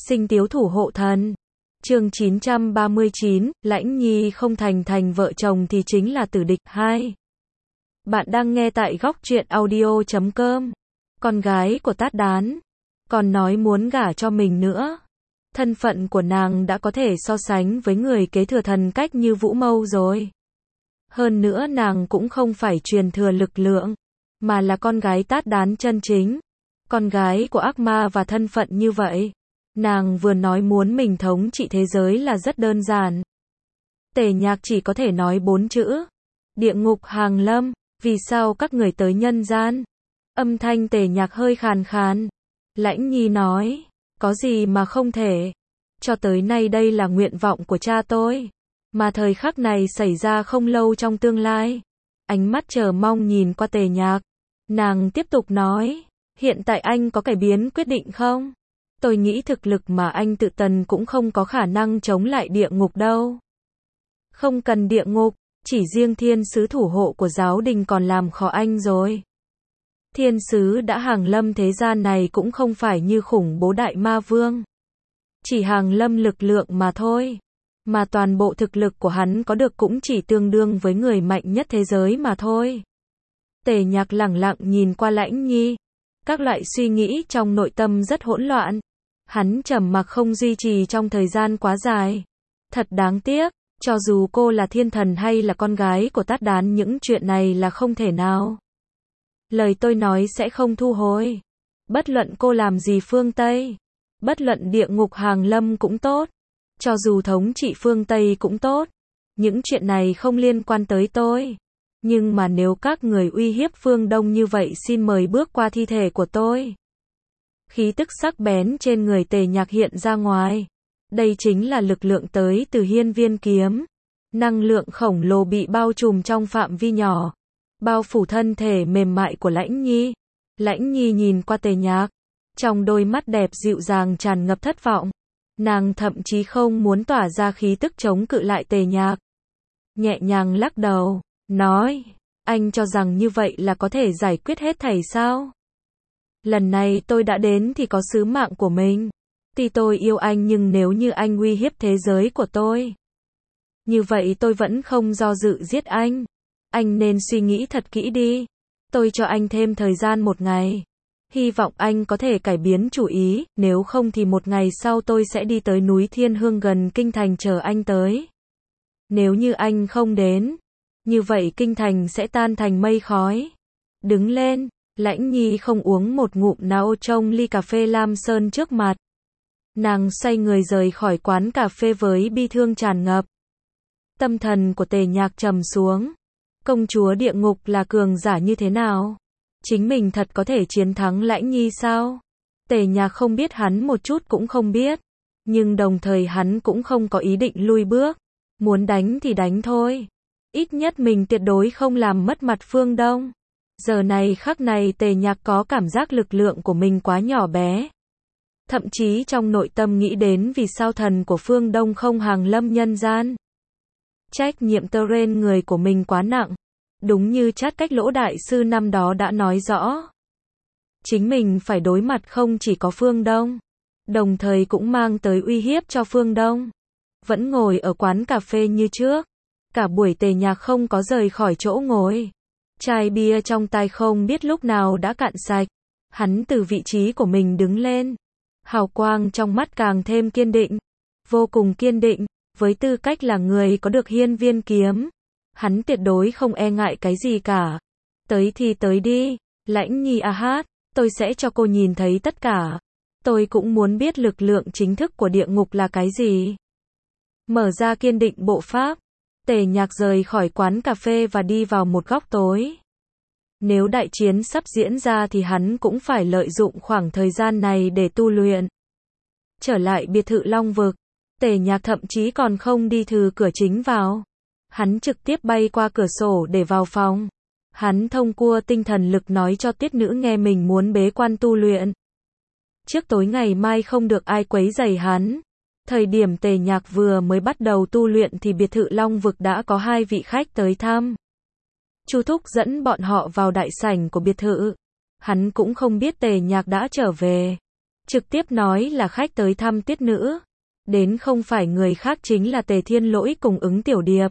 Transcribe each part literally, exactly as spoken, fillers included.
Sinh Tiếu Thủ Hộ Thần. Chương chín trăm ba mươi chín, Lãnh Nhi không thành thành vợ chồng thì chính là tử địch. hai. Bạn đang nghe tại góc truyện audio chấm com. Con gái của Tát Đán, còn nói muốn gả cho mình nữa. Thân phận của nàng đã có thể so sánh với người kế thừa thần cách như Vũ Mâu rồi. Hơn nữa nàng cũng không phải truyền thừa lực lượng, mà là con gái Tát Đán chân chính. Con gái của ác ma và thân phận như vậy. Nàng vừa nói muốn mình thống trị thế giới là rất đơn giản. Tề Nhạc chỉ có thể nói bốn chữ. Địa ngục hàng lâm, vì sao các người tới nhân gian? Âm thanh Tề Nhạc hơi khàn khàn. Lãnh Nhi nói, có gì mà không thể. Cho tới nay đây là nguyện vọng của cha tôi. Mà thời khắc này xảy ra không lâu trong tương lai. Ánh mắt chờ mong nhìn qua Tề Nhạc. Nàng tiếp tục nói, hiện tại anh có cải biến quyết định không? Tôi nghĩ thực lực mà anh tự tần cũng không có khả năng chống lại địa ngục đâu. Không cần địa ngục, chỉ riêng thiên sứ thủ hộ của giáo đình còn làm khó anh rồi. Thiên sứ đã hàng lâm thế gian này cũng không phải như khủng bố đại ma vương. Chỉ hàng lâm lực lượng mà thôi. Mà toàn bộ thực lực của hắn có được cũng chỉ tương đương với người mạnh nhất thế giới mà thôi. Tề Nhạc lẳng lặng nhìn qua Lãnh Nhi. Các loại suy nghĩ trong nội tâm rất hỗn loạn. Hắn trầm mặc không duy trì trong thời gian quá dài. Thật đáng tiếc, cho dù cô là thiên thần hay là con gái của Tát Đán, những chuyện này là không thể nào. Lời tôi nói sẽ không thu hồi. Bất luận cô làm gì phương Tây, bất luận địa ngục hàng lâm cũng tốt, cho dù thống trị phương Tây cũng tốt, những chuyện này không liên quan tới tôi. Nhưng mà nếu các người uy hiếp phương Đông như vậy, xin mời bước qua thi thể của tôi. Khí tức sắc bén trên người Tề Nhạc hiện ra ngoài. Đây chính là lực lượng tới từ hiên viên kiếm. Năng lượng khổng lồ bị bao trùm trong phạm vi nhỏ, bao phủ thân thể mềm mại của Lãnh Nhi. Lãnh Nhi nhìn qua Tề Nhạc, trong đôi mắt đẹp dịu dàng tràn ngập thất vọng. Nàng thậm chí không muốn tỏa ra khí tức chống cự lại Tề Nhạc. Nhẹ nhàng lắc đầu, nói, anh cho rằng như vậy là có thể giải quyết hết thảy sao? Lần này tôi đã đến thì có sứ mạng của mình. Tuy tôi yêu anh nhưng nếu như anh uy hiếp thế giới của tôi, như vậy tôi vẫn không do dự giết anh. Anh nên suy nghĩ thật kỹ đi. Tôi cho anh thêm thời gian một ngày. Hy vọng anh có thể cải biến chủ ý, nếu không thì một ngày sau tôi sẽ đi tới núi Thiên Hương gần Kinh Thành chờ anh tới. Nếu như anh không đến, như vậy Kinh Thành sẽ tan thành mây khói. Đứng lên, Lãnh Nhi không uống một ngụm nào trong ly cà phê Lam Sơn trước mặt. Nàng xoay người rời khỏi quán cà phê với bi thương tràn ngập. Tâm thần của Tề Nhạc trầm xuống. Công chúa địa ngục là cường giả như thế nào? Chính mình thật có thể chiến thắng Lãnh Nhi sao? Tề Nhạc không biết, hắn một chút cũng không biết. Nhưng đồng thời hắn cũng không có ý định lui bước. Muốn đánh thì đánh thôi. Ít nhất mình tuyệt đối không làm mất mặt phương Đông. Giờ này khắc này Tề Nhạc có cảm giác lực lượng của mình quá nhỏ bé. Thậm chí trong nội tâm nghĩ đến vì sao thần của phương Đông không hàng lâm nhân gian. Trách nhiệm tơ rên người của mình quá nặng. Đúng như Chát Cách Lỗ đại sư năm đó đã nói rõ. Chính mình phải đối mặt không chỉ có phương Đông, đồng thời cũng mang tới uy hiếp cho phương Đông. Vẫn ngồi ở quán cà phê như trước. Cả buổi Tề Nhạc không có rời khỏi chỗ ngồi. Chai bia trong tay không biết lúc nào đã cạn sạch. Hắn từ vị trí của mình đứng lên. Hào quang trong mắt càng thêm kiên định. Vô cùng kiên định. Với tư cách là người có được hiên viên kiếm, hắn tuyệt đối không e ngại cái gì cả. Tới thì tới đi. Lãnh Nhi à hát, tôi sẽ cho cô nhìn thấy tất cả. Tôi cũng muốn biết lực lượng chính thức của địa ngục là cái gì. Mở ra kiên định bộ pháp. Tề Nhạc rời khỏi quán cà phê và đi vào một góc tối. Nếu đại chiến sắp diễn ra thì hắn cũng phải lợi dụng khoảng thời gian này để tu luyện. Trở lại biệt thự Long Vực, Tề Nhạc thậm chí còn không đi từ cửa chính vào. Hắn trực tiếp bay qua cửa sổ để vào phòng. Hắn thông qua tinh thần lực nói cho Tiết Nữ nghe mình muốn bế quan tu luyện. Trước tối ngày mai không được ai quấy rầy hắn. Thời điểm Tề Nhạc vừa mới bắt đầu tu luyện thì biệt thự Long Vực đã có hai vị khách tới thăm. Chu Thúc dẫn bọn họ vào đại sảnh của biệt thự. Hắn cũng không biết Tề Nhạc đã trở về. trực tiếp nói là khách tới thăm Tiết Nữ. Đến không phải người khác chính là Tề Thiên Lỗi cùng Ứng Tiểu Điệp.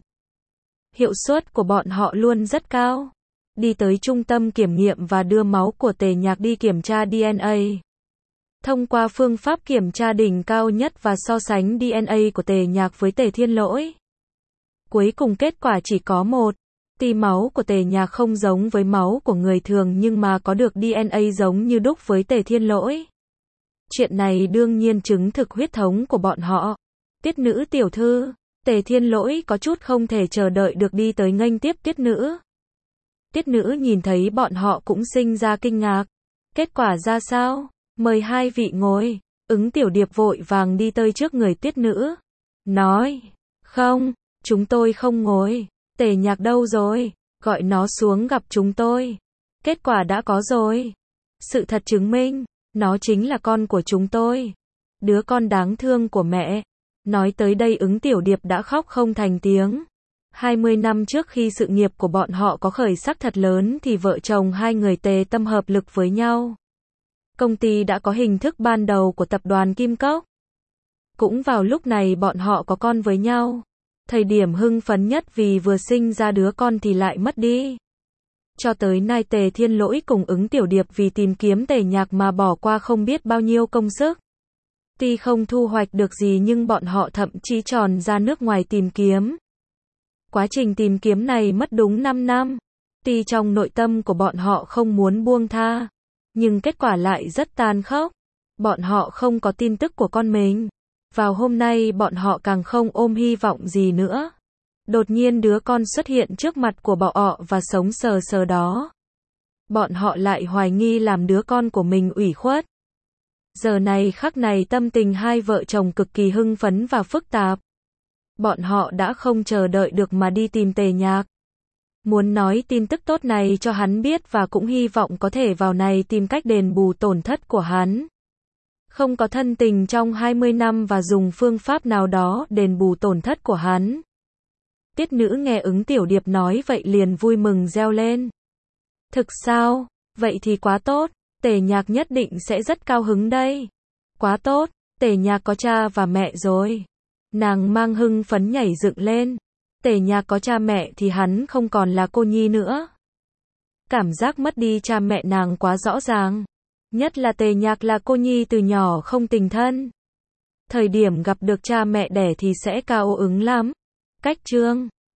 Hiệu suất của bọn họ luôn rất cao. Đi tới trung tâm kiểm nghiệm và đưa máu của Tề Nhạc đi kiểm tra đê en a. Thông qua phương pháp kiểm tra đỉnh cao nhất và so sánh đê en a của Tề Nhạc với Tề Thiên Lỗi. Cuối cùng kết quả chỉ có một. Tuy máu của Tề Nhạc không giống với máu của người thường nhưng mà có được đê en a giống như đúc với Tề Thiên Lỗi. Chuyện này đương nhiên chứng thực huyết thống của bọn họ. Tiết Nữ tiểu thư, Tề Thiên Lỗi có chút không thể chờ đợi được đi tới nghênh tiếp Tiết Nữ. Tiết Nữ nhìn thấy bọn họ cũng sinh ra kinh ngạc. Kết quả ra sao? Mời hai vị ngồi. Ứng Tiểu Điệp vội vàng đi tới trước người Tiết Nữ. Nói, không, chúng tôi không ngồi. Tề Nhạc đâu rồi? Gọi nó xuống gặp chúng tôi. Kết quả đã có rồi. Sự thật chứng minh, nó chính là con của chúng tôi. Đứa con đáng thương của mẹ. Nói tới đây Ứng Tiểu Điệp đã khóc không thành tiếng. hai mươi năm trước khi sự nghiệp của bọn họ có khởi sắc thật lớn thì vợ chồng hai người Tề tâm hợp lực với nhau. Công ty đã có hình thức ban đầu của tập đoàn Kim Cốc. Cũng vào lúc này bọn họ có con với nhau. Thời điểm hưng phấn nhất vì vừa sinh ra đứa con thì lại mất đi. Cho tới nay Tề Thiên Lỗi cùng Ứng Tiểu Điệp vì tìm kiếm Tề Nhạc mà bỏ qua không biết bao nhiêu công sức. Tuy không thu hoạch được gì nhưng bọn họ thậm chí tròn ra nước ngoài tìm kiếm. Quá trình tìm kiếm này mất đúng năm năm. Tuy trong nội tâm của bọn họ không muốn buông tha, nhưng kết quả lại rất tàn khốc. Bọn họ không có tin tức của con mình. Vào hôm nay bọn họ càng không ôm hy vọng gì nữa. Đột nhiên đứa con xuất hiện trước mặt của bọn họ và sống sờ sờ đó. Bọn họ lại hoài nghi làm đứa con của mình ủy khuất. Giờ này khắc này tâm tình hai vợ chồng cực kỳ hưng phấn và phức tạp. Bọn họ đã không chờ đợi được mà đi tìm Tề Nhạc. Muốn nói tin tức tốt này cho hắn biết và cũng hy vọng có thể vào này tìm cách đền bù tổn thất của hắn. Không có thân tình trong hai mươi năm và dùng phương pháp nào đó đền bù tổn thất của hắn. Tiết Nữ nghe Ứng Tiểu Điệp nói vậy liền vui mừng reo lên. Thực sao? Vậy thì quá tốt. Tề Nhạc nhất định sẽ rất cao hứng đây. Quá tốt, Tề Nhạc có cha và mẹ rồi. Nàng mang hưng phấn nhảy dựng lên. Tề Nhạc có cha mẹ thì hắn không còn là cô nhi nữa. Cảm giác mất đi cha mẹ nàng quá rõ ràng. Nhất là Tề Nhạc là cô nhi từ nhỏ không tình thân. Thời điểm gặp được cha mẹ đẻ thì sẽ cao ứng lắm. Cách chương